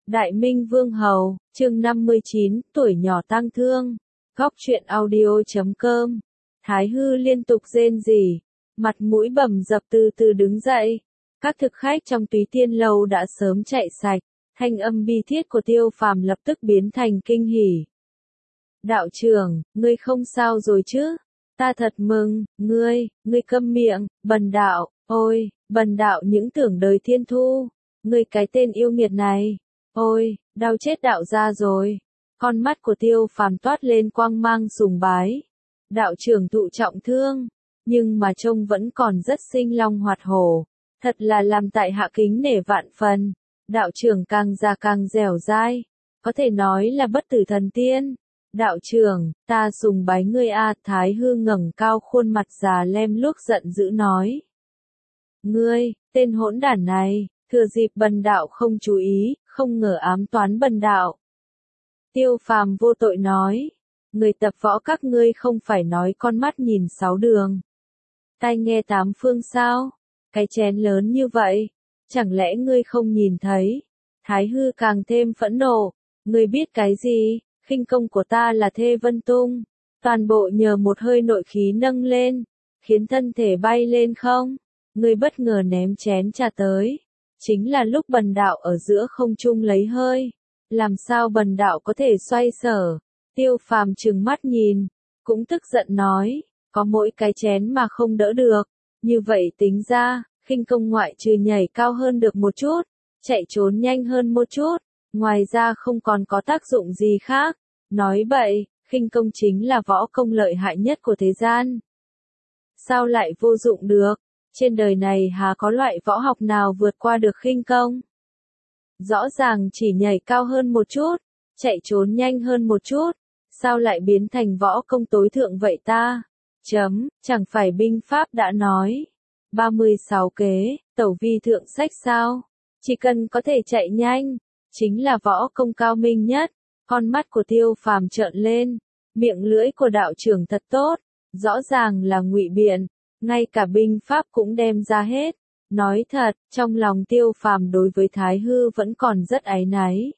Đại Minh Vương Hầu, chương 59, tuổi nhỏ tang thương. Góc truyện audio.com. Thái Hư liên tục rên rỉ, mặt mũi bầm dập từ từ đứng dậy. Các thực khách trong Túy Tiên Lâu đã sớm chạy sạch, thanh âm bi thiết của Tiêu Phàm lập tức biến thành kinh hỉ. Đạo trưởng, ngươi không sao rồi chứ? Ta thật mừng, ngươi câm miệng, bần đạo, ôi, bần đạo những tưởng đời thiên thu, ngươi cái tên yêu nghiệt này, ôi, đau chết đạo gia rồi. Con mắt của Tiêu Phàm toát lên quang mang sùng bái. Đạo trưởng thụ trọng thương, nhưng mà trông vẫn còn rất sinh long hoạt hổ, thật là làm tại hạ kính nể vạn phần. Đạo trưởng càng già càng dẻo dai, có thể nói là bất tử thần tiên. Đạo trưởng, ta sùng bái ngươi a. Thái Hư ngẩng cao khuôn mặt già lem luốc giận dữ nói. Ngươi, tên hỗn đản này, thừa dịp bần đạo không chú ý, không ngờ ám toán bần đạo. Tiêu Phàm vô tội nói, người tập võ các ngươi không phải nói con mắt nhìn sáu đường, tai nghe tám phương sao? Cái chén lớn như vậy, chẳng lẽ ngươi không nhìn thấy? Thái Hư càng thêm phẫn nộ, ngươi biết cái gì? Khinh công của ta là Thê Vân Tung, toàn bộ nhờ một hơi nội khí nâng lên, khiến thân thể bay lên không? Ngươi bất ngờ ném chén trà tới, chính là lúc bần đạo ở giữa không trung lấy hơi, làm sao bần đạo có thể xoay sở? Tiêu Phàm trừng mắt nhìn, cũng tức giận nói, có mỗi cái chén mà không đỡ được, như vậy tính ra, khinh công ngoại trừ nhảy cao hơn được một chút, chạy trốn nhanh hơn một chút, ngoài ra không còn có tác dụng gì khác. Nói bậy, khinh công chính là võ công lợi hại nhất của thế gian. Sao lại vô dụng được? Trên đời này há có loại võ học nào vượt qua được khinh công? Rõ ràng chỉ nhảy cao hơn một chút, chạy trốn nhanh hơn một chút, sao lại biến thành võ công tối thượng vậy ta? Chẳng phải binh pháp đã nói, 36 kế, tẩu vi thượng sách sao? Chỉ cần có thể chạy nhanh, chính là võ công cao minh nhất. Con mắt của Tiêu Phàm trợn lên, miệng lưỡi của đạo trưởng thật tốt, rõ ràng là ngụy biện, ngay cả binh pháp cũng đem ra hết. Nói thật, trong lòng Tiêu Phàm đối với Thái Hư vẫn còn rất áy náy.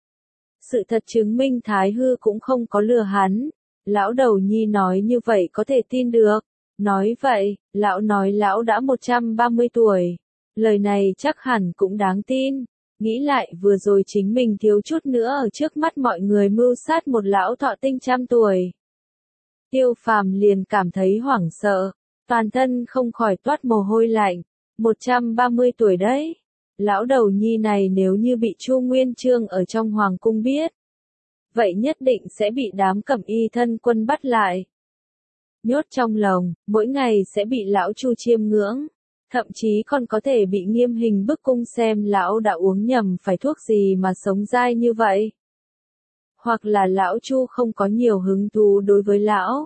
Sự thật chứng minh Thái Hư cũng không có lừa hắn. Lão đầu nhi nói như vậy có thể tin được. Nói vậy, lão nói lão đã 130 tuổi. Lời này chắc hẳn cũng đáng tin. Nghĩ lại vừa rồi chính mình thiếu chút nữa ở trước mắt mọi người mưu sát một lão thọ tinh 100 tuổi. Tiêu Phàm liền cảm thấy hoảng sợ, toàn thân không khỏi toát mồ hôi lạnh. 130 tuổi đấy. Lão đầu nhi này nếu như bị Chu Nguyên Chương ở trong hoàng cung biết, vậy nhất định sẽ bị đám Cẩm Y thân quân bắt lại, nhốt trong lồng, mỗi ngày sẽ bị lão Chu chiêm ngưỡng. Thậm chí còn có thể bị nghiêm hình bức cung xem lão đã uống nhầm phải thuốc gì mà sống dai như vậy. Hoặc là lão Chu không có nhiều hứng thú đối với lão.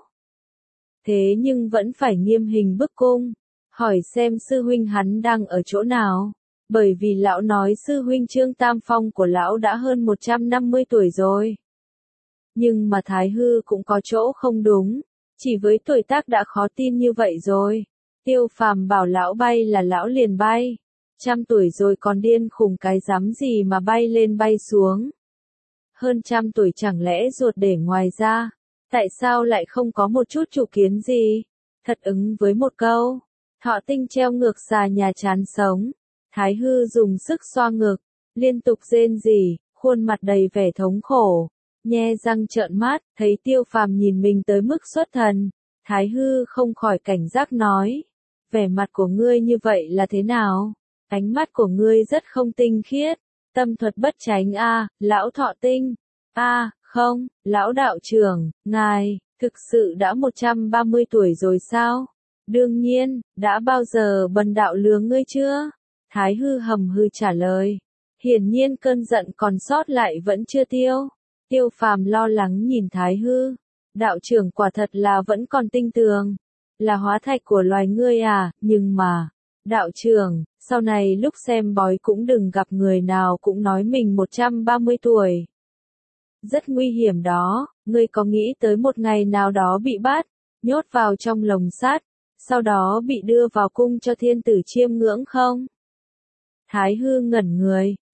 Thế nhưng vẫn phải nghiêm hình bức cung, hỏi xem sư huynh hắn đang ở chỗ nào. Bởi vì lão nói sư huynh Trương Tam Phong của lão đã hơn 150 tuổi rồi. Nhưng mà Thái Hư cũng có chỗ không đúng, chỉ với tuổi tác đã khó tin như vậy rồi. Tiêu Phàm bảo lão bay là lão liền bay. 100 tuổi rồi còn điên khùng cái dám gì mà bay lên bay xuống. Hơn 100 tuổi chẳng lẽ ruột để ngoài ra. Tại sao lại không có một chút chủ kiến gì? Thật ứng với một câu. Thọ tinh treo ngược xà nhà chán sống. Thái Hư dùng sức xoa ngực, liên tục rên rỉ, khuôn mặt đầy vẻ thống khổ. Nhe răng trợn mắt, thấy Tiêu Phàm nhìn mình tới mức xuất thần. Thái Hư không khỏi cảnh giác nói. Vẻ mặt của ngươi như vậy là thế nào? Ánh mắt của ngươi rất không tinh khiết. Tâm thuật bất tránh a, lão thọ tinh. Không, lão đạo trưởng, ngài, thực sự đã 130 tuổi rồi sao? Đương nhiên, đã bao giờ bần đạo lừa ngươi chưa? Thái Hư hầm hư trả lời. Hiển nhiên cơn giận còn sót lại vẫn chưa tiêu. Tiêu Phàm lo lắng nhìn Thái Hư. Đạo trưởng quả thật là vẫn còn tinh tường. Là hóa thạch của loài ngươi à, nhưng mà, đạo trưởng, sau này lúc xem bói cũng đừng gặp người nào cũng nói mình 130 tuổi. Rất nguy hiểm đó, ngươi có nghĩ tới một ngày nào đó bị bắt, nhốt vào trong lồng sắt, sau đó bị đưa vào cung cho thiên tử chiêm ngưỡng không? Thái Hư ngẩn người,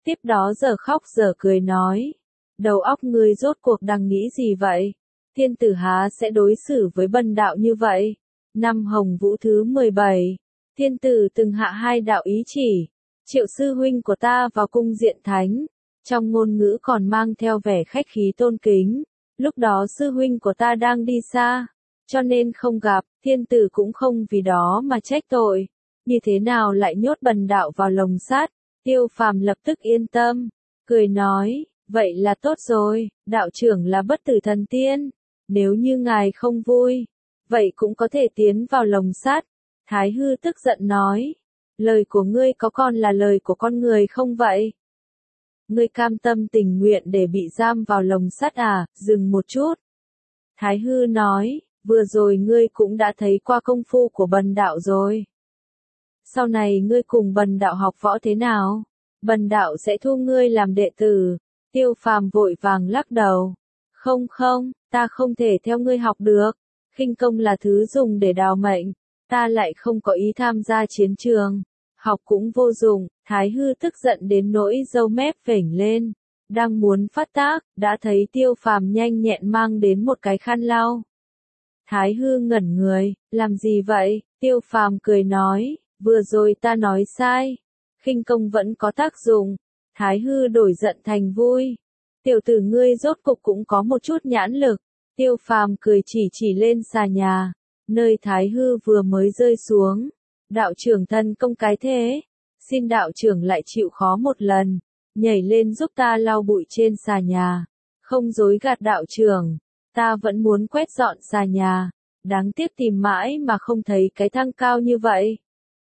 Tiếp đó giờ khóc giờ cười nói. Đầu óc ngươi rốt cuộc đang nghĩ gì vậy? Thiên tử há sẽ đối xử với bần đạo như vậy? Năm Hồng Vũ thứ 17. Thiên tử từng hạ hai đạo ý chỉ. Triệu sư huynh của ta vào cung diện thánh. Trong ngôn ngữ còn mang theo vẻ khách khí tôn kính. Lúc đó sư huynh của ta đang đi xa. Cho nên không gặp, thiên tử cũng không vì đó mà trách tội. Như thế nào lại nhốt bần đạo vào lồng sắt? Tiêu Phàm lập tức yên tâm. Cười nói, vậy là tốt rồi, đạo trưởng là bất tử thần tiên. Nếu như ngài không vui, vậy cũng có thể tiến vào lồng sắt. Thái hư tức giận nói, lời của ngươi có còn là lời của con người không vậy? Ngươi cam tâm tình nguyện để bị giam vào lồng sắt à? Dừng một chút. Thái hư nói, vừa rồi ngươi cũng đã thấy qua công phu của bần đạo rồi. Sau này ngươi cùng bần đạo học võ thế nào? Bần đạo sẽ thu ngươi làm đệ tử. Tiêu Phàm vội vàng lắc đầu. Không không, ta không thể theo ngươi học được. Khinh công là thứ dùng để đào mệnh. Ta lại không có ý tham gia chiến trường. Học cũng vô dụng. Thái hư tức giận đến nỗi râu mép phểnh lên. Đang muốn phát tác, đã thấy Tiêu Phàm nhanh nhẹn mang đến một cái khăn lau. Thái hư ngẩn người, làm gì vậy? Tiêu Phàm cười nói, vừa rồi ta nói sai. Khinh công vẫn có tác dụng. Thái hư đổi giận thành vui. Tiểu tử ngươi rốt cục cũng có một chút nhãn lực. Tiêu Phàm cười chỉ lên xà nhà, nơi Thái hư vừa mới rơi xuống. Đạo trưởng thân công cái thế. Xin đạo trưởng lại chịu khó một lần. Nhảy lên giúp ta lau bụi trên xà nhà. Không dối gạt đạo trưởng. Ta vẫn muốn quét dọn xà nhà. Đáng tiếc tìm mãi mà không thấy cái thang cao như vậy.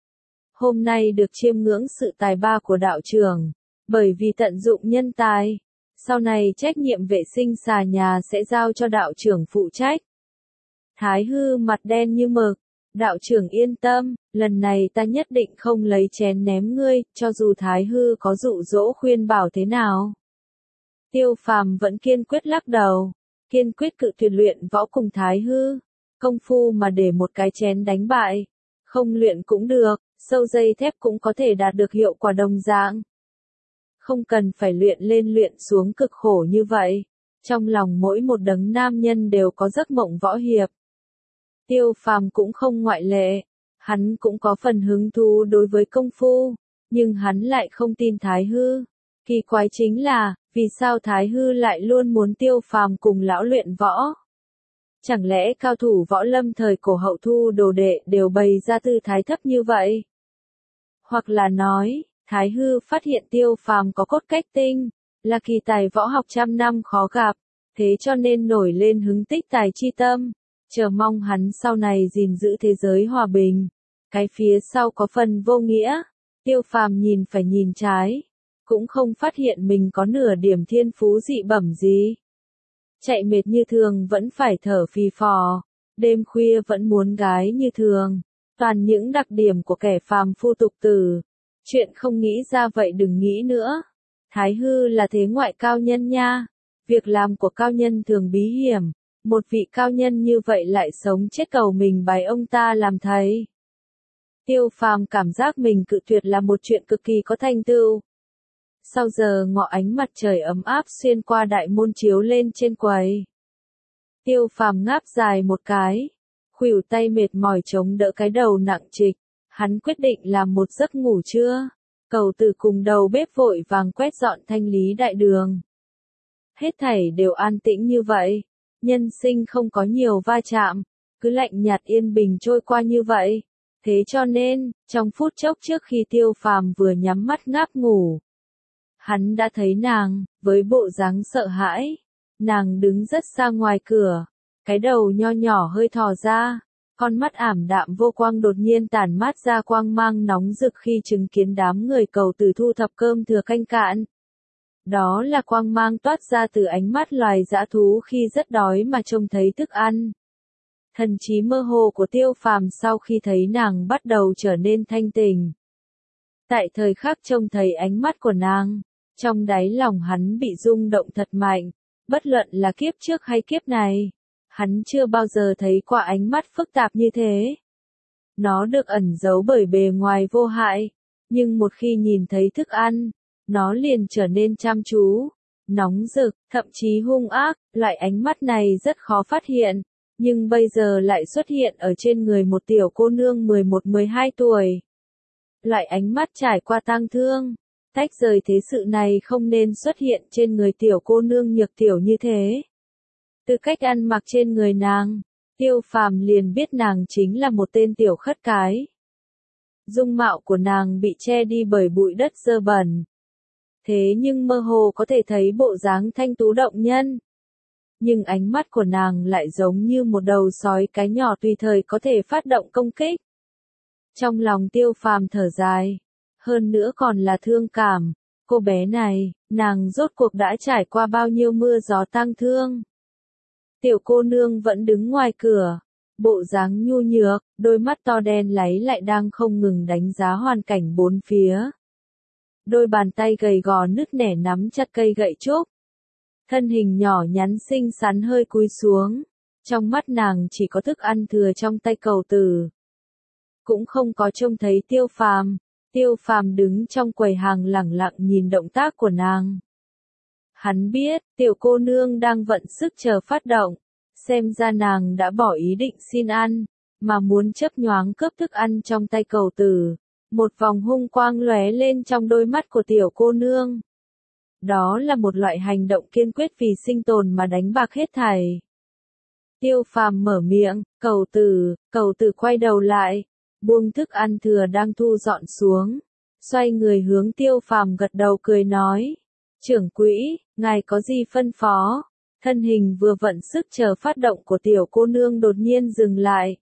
Hôm nay được chiêm ngưỡng sự tài ba của đạo trưởng. Bởi vì tận dụng nhân tài. Sau này trách nhiệm vệ sinh xà nhà sẽ giao cho đạo trưởng phụ trách. Thái hư mặt đen như mực. Đạo trưởng yên tâm, lần này ta nhất định không lấy chén ném ngươi, cho dù Thái hư có dụ dỗ khuyên bảo thế nào. Tiêu Phàm vẫn kiên quyết lắc đầu. Kiên quyết cự tuyệt luyện võ cùng Thái hư. Công phu mà để một cái chén đánh bại. Không luyện cũng được, sâu dây thép cũng có thể đạt được hiệu quả đồng dạng. Không cần phải luyện lên luyện xuống cực khổ như vậy. Trong lòng mỗi một đấng nam nhân đều có giấc mộng võ hiệp. Tiêu Phàm cũng không ngoại lệ. Hắn cũng có phần hứng thú đối với công phu. Nhưng hắn lại không tin Thái hư. Kỳ quái chính là, vì sao Thái hư lại luôn muốn Tiêu Phàm cùng lão luyện võ? Chẳng lẽ cao thủ võ lâm thời cổ hậu thu đồ đệ đều bày ra tư thái thấp như vậy? Hoặc là nói, Thái hư phát hiện Tiêu Phàm có cốt cách tinh, là kỳ tài võ học trăm năm khó gặp, thế cho nên nổi lên hứng tích tài chi tâm, chờ mong hắn sau này gìn giữ thế giới hòa bình. Cái phía sau có phần vô nghĩa. Tiêu Phàm nhìn phải nhìn trái, cũng không phát hiện mình có nửa điểm thiên phú dị bẩm gì. Chạy mệt như thường vẫn phải thở phì phò, đêm khuya vẫn muốn gái như thường, toàn những đặc điểm của kẻ phàm phu tục tử. Chuyện không nghĩ ra vậy đừng nghĩ nữa. Thái hư là thế ngoại cao nhân nha. Việc làm của cao nhân thường bí hiểm. Một vị cao nhân như vậy lại sống chết cầu mình bái ông ta làm thầy. Tiêu Phàm cảm giác mình cự tuyệt là một chuyện cực kỳ có thành tựu. Sau giờ ngọ ánh mặt trời ấm áp xuyên qua đại môn chiếu lên trên quầy. Tiêu Phàm ngáp dài một cái, khuỷu tay mệt mỏi chống đỡ cái đầu nặng trịch, hắn quyết định làm một giấc ngủ trưa. Cầu Tử cùng đầu bếp vội vàng quét dọn thanh lý đại đường. Hết thảy đều an tĩnh như vậy, nhân sinh không có nhiều va chạm, cứ lạnh nhạt yên bình trôi qua như vậy. Thế cho nên, trong phút chốc trước khi Tiêu Phàm vừa nhắm mắt ngáp ngủ, hắn đã thấy nàng, với bộ dáng sợ hãi. Nàng đứng rất xa ngoài cửa, cái đầu nho nhỏ hơi thò ra, con mắt ảm đạm vô quang đột nhiên tản mát ra quang mang nóng rực khi chứng kiến đám người Cầu Tử thu thập cơm thừa canh cạn. Đó là quang mang toát ra từ ánh mắt loài dã thú khi rất đói mà trông thấy thức ăn. Thần trí mơ hồ của Tiêu Phàm sau khi thấy nàng bắt đầu trở nên thanh tỉnh. Tại thời khắc trông thấy ánh mắt của nàng, trong đáy lòng hắn bị rung động thật mạnh, bất luận là kiếp trước hay kiếp này, hắn chưa bao giờ thấy qua ánh mắt phức tạp như thế. Nó được ẩn giấu bởi bề ngoài vô hại, nhưng một khi nhìn thấy thức ăn, nó liền trở nên chăm chú, nóng rực, thậm chí hung ác. Loại ánh mắt này rất khó phát hiện, nhưng bây giờ lại xuất hiện ở trên người một tiểu cô nương 11-12 tuổi. Loại ánh mắt trải qua tang thương, tách rời thế sự này không nên xuất hiện trên người tiểu cô nương nhược tiểu như thế. Từ cách ăn mặc trên người nàng, Tiêu Phàm liền biết nàng chính là một tên tiểu khất cái. Dung mạo của nàng bị che đi bởi bụi đất dơ bẩn. Thế nhưng mơ hồ có thể thấy bộ dáng thanh tú động nhân. Nhưng ánh mắt của nàng lại giống như một đầu sói cái nhỏ tùy thời có thể phát động công kích. Trong lòng Tiêu Phàm thở dài, hơn nữa còn là thương cảm. Cô bé này, nàng rốt cuộc đã trải qua bao nhiêu mưa gió tang thương. Tiểu cô nương vẫn đứng ngoài cửa, bộ dáng nhu nhược, đôi mắt to đen láy lại đang không ngừng đánh giá hoàn cảnh bốn phía. Đôi bàn tay gầy gò nứt nẻ nắm chặt cây gậy trúc. Thân hình nhỏ nhắn xinh xắn hơi cúi xuống, trong mắt nàng chỉ có thức ăn thừa trong tay cầu tử. Cũng không có trông thấy Tiêu Phàm. Tiêu Phàm đứng trong quầy hàng lẳng lặng nhìn động tác của nàng. Hắn biết, tiểu cô nương đang vận sức chờ phát động, xem ra nàng đã bỏ ý định xin ăn, mà muốn chấp nhoáng cướp thức ăn trong tay cầu tử. Một vòng hung quang lóe lên trong đôi mắt của tiểu cô nương. Đó là một loại hành động kiên quyết vì sinh tồn mà đánh bạc hết thảy. Tiêu Phàm mở miệng, cầu tử quay đầu lại, buông thức ăn thừa đang thu dọn xuống, xoay người hướng Tiêu Phàm gật đầu cười nói, trưởng quỹ, ngài có gì phân phó? Thân hình vừa vận sức chờ phát động của tiểu cô nương đột nhiên dừng lại.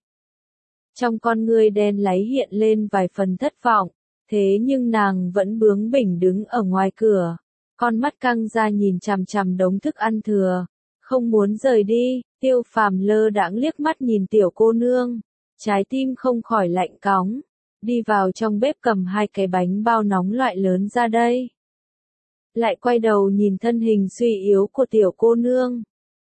Trong con ngươi đen láy hiện lên vài phần thất vọng, thế nhưng nàng vẫn bướng bỉnh đứng ở ngoài cửa, con mắt căng ra nhìn chằm chằm đống thức ăn thừa, không muốn rời đi. Tiêu Phàm lơ đãng liếc mắt nhìn tiểu cô nương, trái tim không khỏi lạnh cóng, đi vào trong bếp cầm hai cái bánh bao nóng loại lớn ra đây. Lại quay đầu nhìn thân hình suy yếu của tiểu cô nương.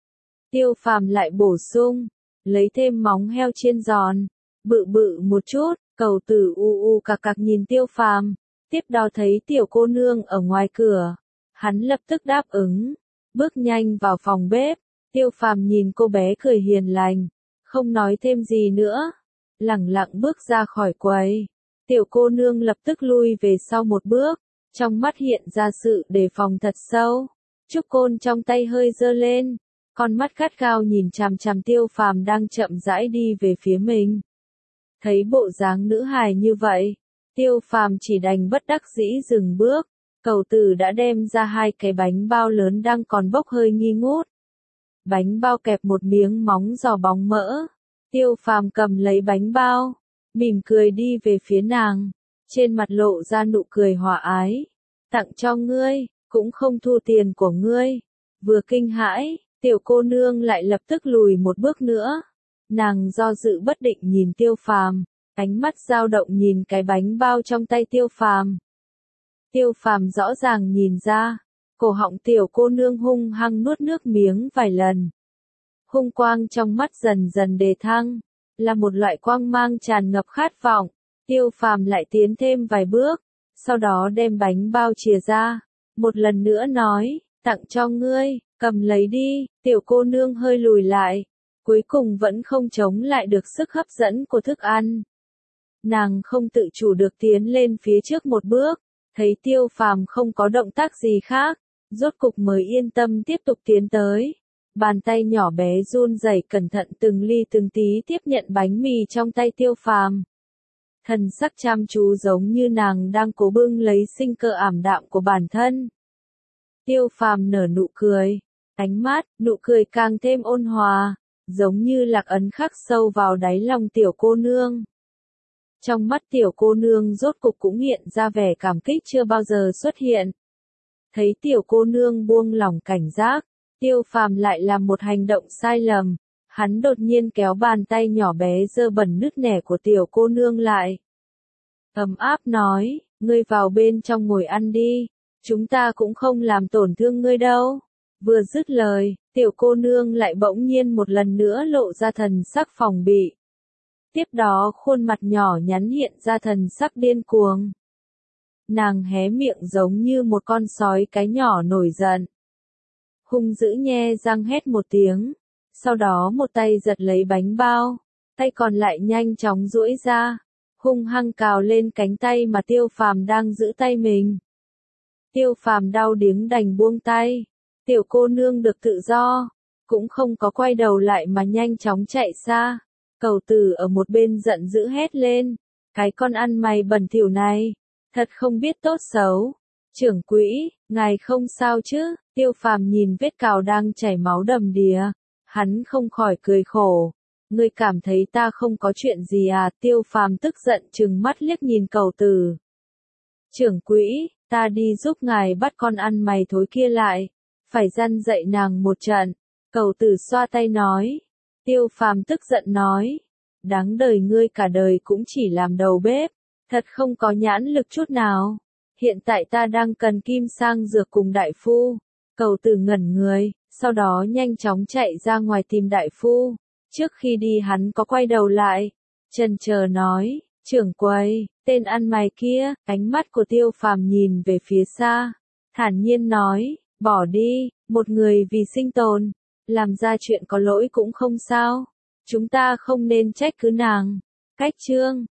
Tiêu Phàm lại bổ sung, lấy thêm móng heo chiên giòn, bự bự một chút. Cầu tử u cặc cặc nhìn Tiêu Phàm, tiếp đó thấy tiểu cô nương ở ngoài cửa, hắn lập tức đáp ứng, bước nhanh vào phòng bếp. Tiêu Phàm nhìn cô bé cười hiền lành, không nói thêm gì nữa, lẳng lặng bước ra khỏi quầy. Tiểu cô nương lập tức lui về sau một bước, trong mắt hiện ra sự đề phòng thật sâu. Trúc côn trong tay hơi giơ lên, con mắt gắt gao nhìn chằm chằm Tiêu Phàm đang chậm rãi đi về phía mình. Thấy bộ dáng nữ hài như vậy, Tiêu Phàm chỉ đành bất đắc dĩ dừng bước. Cầu tử đã đem ra hai cái bánh bao lớn đang còn bốc hơi nghi ngút. Bánh bao kẹp một miếng móng giò bóng mỡ. Tiêu Phàm cầm lấy bánh bao, mỉm cười đi về phía nàng, trên mặt lộ ra nụ cười hòa ái. Tặng cho ngươi, cũng không thu tiền của ngươi. Vừa kinh hãi, tiểu cô nương lại lập tức lùi một bước nữa. Nàng do dự bất định nhìn Tiêu Phàm, ánh mắt dao động nhìn cái bánh bao trong tay Tiêu Phàm. Tiêu Phàm rõ ràng nhìn ra, cổ họng tiểu cô nương hung hăng nuốt nước miếng vài lần. Hung quang trong mắt dần dần đề thăng, là một loại quang mang tràn ngập khát vọng. Tiêu Phàm lại tiến thêm vài bước, sau đó đem bánh bao chìa ra, một lần nữa nói, tặng cho ngươi, cầm lấy đi. Tiểu cô nương hơi lùi lại, cuối cùng vẫn không chống lại được sức hấp dẫn của thức ăn. Nàng không tự chủ được tiến lên phía trước một bước, thấy Tiêu Phàm không có động tác gì khác, rốt cục mới yên tâm tiếp tục tiến tới. Bàn tay nhỏ bé run rẩy cẩn thận từng ly từng tí tiếp nhận bánh mì trong tay Tiêu Phàm. Thần sắc chăm chú giống như nàng đang cố bưng lấy sinh cơ ảm đạm của bản thân. Tiêu Phàm nở nụ cười, ánh mắt, nụ cười càng thêm ôn hòa, giống như lạc ấn khắc sâu vào đáy lòng tiểu cô nương. Trong mắt tiểu cô nương rốt cục cũng hiện ra vẻ cảm kích chưa bao giờ xuất hiện. Thấy tiểu cô nương buông lỏng cảnh giác, Tiêu Phàm lại làm một hành động sai lầm. Hắn đột nhiên kéo bàn tay nhỏ bé dơ bẩn nứt nẻ của tiểu cô nương lại. Ấm áp nói, ngươi vào bên trong ngồi ăn đi, chúng ta cũng không làm tổn thương ngươi đâu. Vừa dứt lời, tiểu cô nương lại bỗng nhiên một lần nữa lộ ra thần sắc phòng bị. Tiếp đó khuôn mặt nhỏ nhắn hiện ra thần sắc điên cuồng. Nàng hé miệng giống như một con sói cái nhỏ nổi giận. Hung dữ nhe răng hét một tiếng. Sau đó một tay giật lấy bánh bao. Tay còn lại nhanh chóng duỗi ra. Hung hăng cào lên cánh tay mà Tiêu Phàm đang giữ tay mình. Tiêu Phàm đau điếng đành buông tay. Tiểu cô nương được tự do. Cũng không có quay đầu lại mà nhanh chóng chạy xa. Cầu Tử ở một bên giận dữ hét lên. Cái con ăn mày bẩn thỉu này. Thật không biết tốt xấu. Trưởng quỹ, ngài không sao chứ? Tiêu Phàm nhìn vết cào đang chảy máu đầm đìa. Hắn không khỏi cười khổ. Ngươi cảm thấy ta không có chuyện gì à? Tiêu Phàm tức giận trừng mắt liếc nhìn Cầu Tử. Trưởng quỹ, ta đi giúp ngài bắt con ăn mày thối kia lại. Phải răn dạy nàng một trận. Cầu Tử xoa tay nói. Tiêu Phàm tức giận nói. Đáng đời ngươi cả đời cũng chỉ làm đầu bếp. Thật không có nhãn lực chút nào. Hiện tại ta đang cần kim sang dược cùng đại phu. Cầu Tử ngẩn người, sau đó nhanh chóng chạy ra ngoài tìm đại phu. Trước khi đi hắn có quay đầu lại. Chần chờ nói, trưởng quầy, tên ăn mày kia, ánh mắt của Tiêu Phàm nhìn về phía xa. Thản nhiên nói, bỏ đi, một người vì sinh tồn. Làm ra chuyện có lỗi cũng không sao. Chúng ta không nên trách cứ nàng. Cách chương